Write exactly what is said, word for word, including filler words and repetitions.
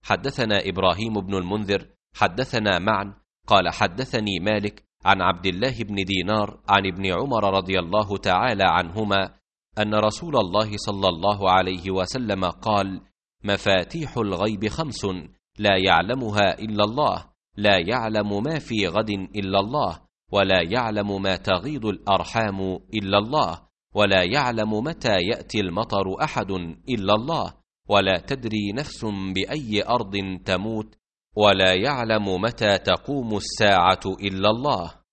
حدثنا إبراهيم بن المنذر حدثنا معا قال حدثني مالك عن عبد الله بن دينار عن ابن عمر رضي الله تعالى عنهما أن رسول الله صلى الله عليه وسلم قال: مفاتيح الغيب خمس لا يعلمها إلا الله، لا يعلم ما في غد إلا الله، ولا يعلم ما تغيض الأرحام إلا الله، ولا يعلم متى يأتي المطر أحد إلا الله، ولا تدري نفس بأي أرض تموت، ولا يعلم متى تقوم الساعة إلا الله.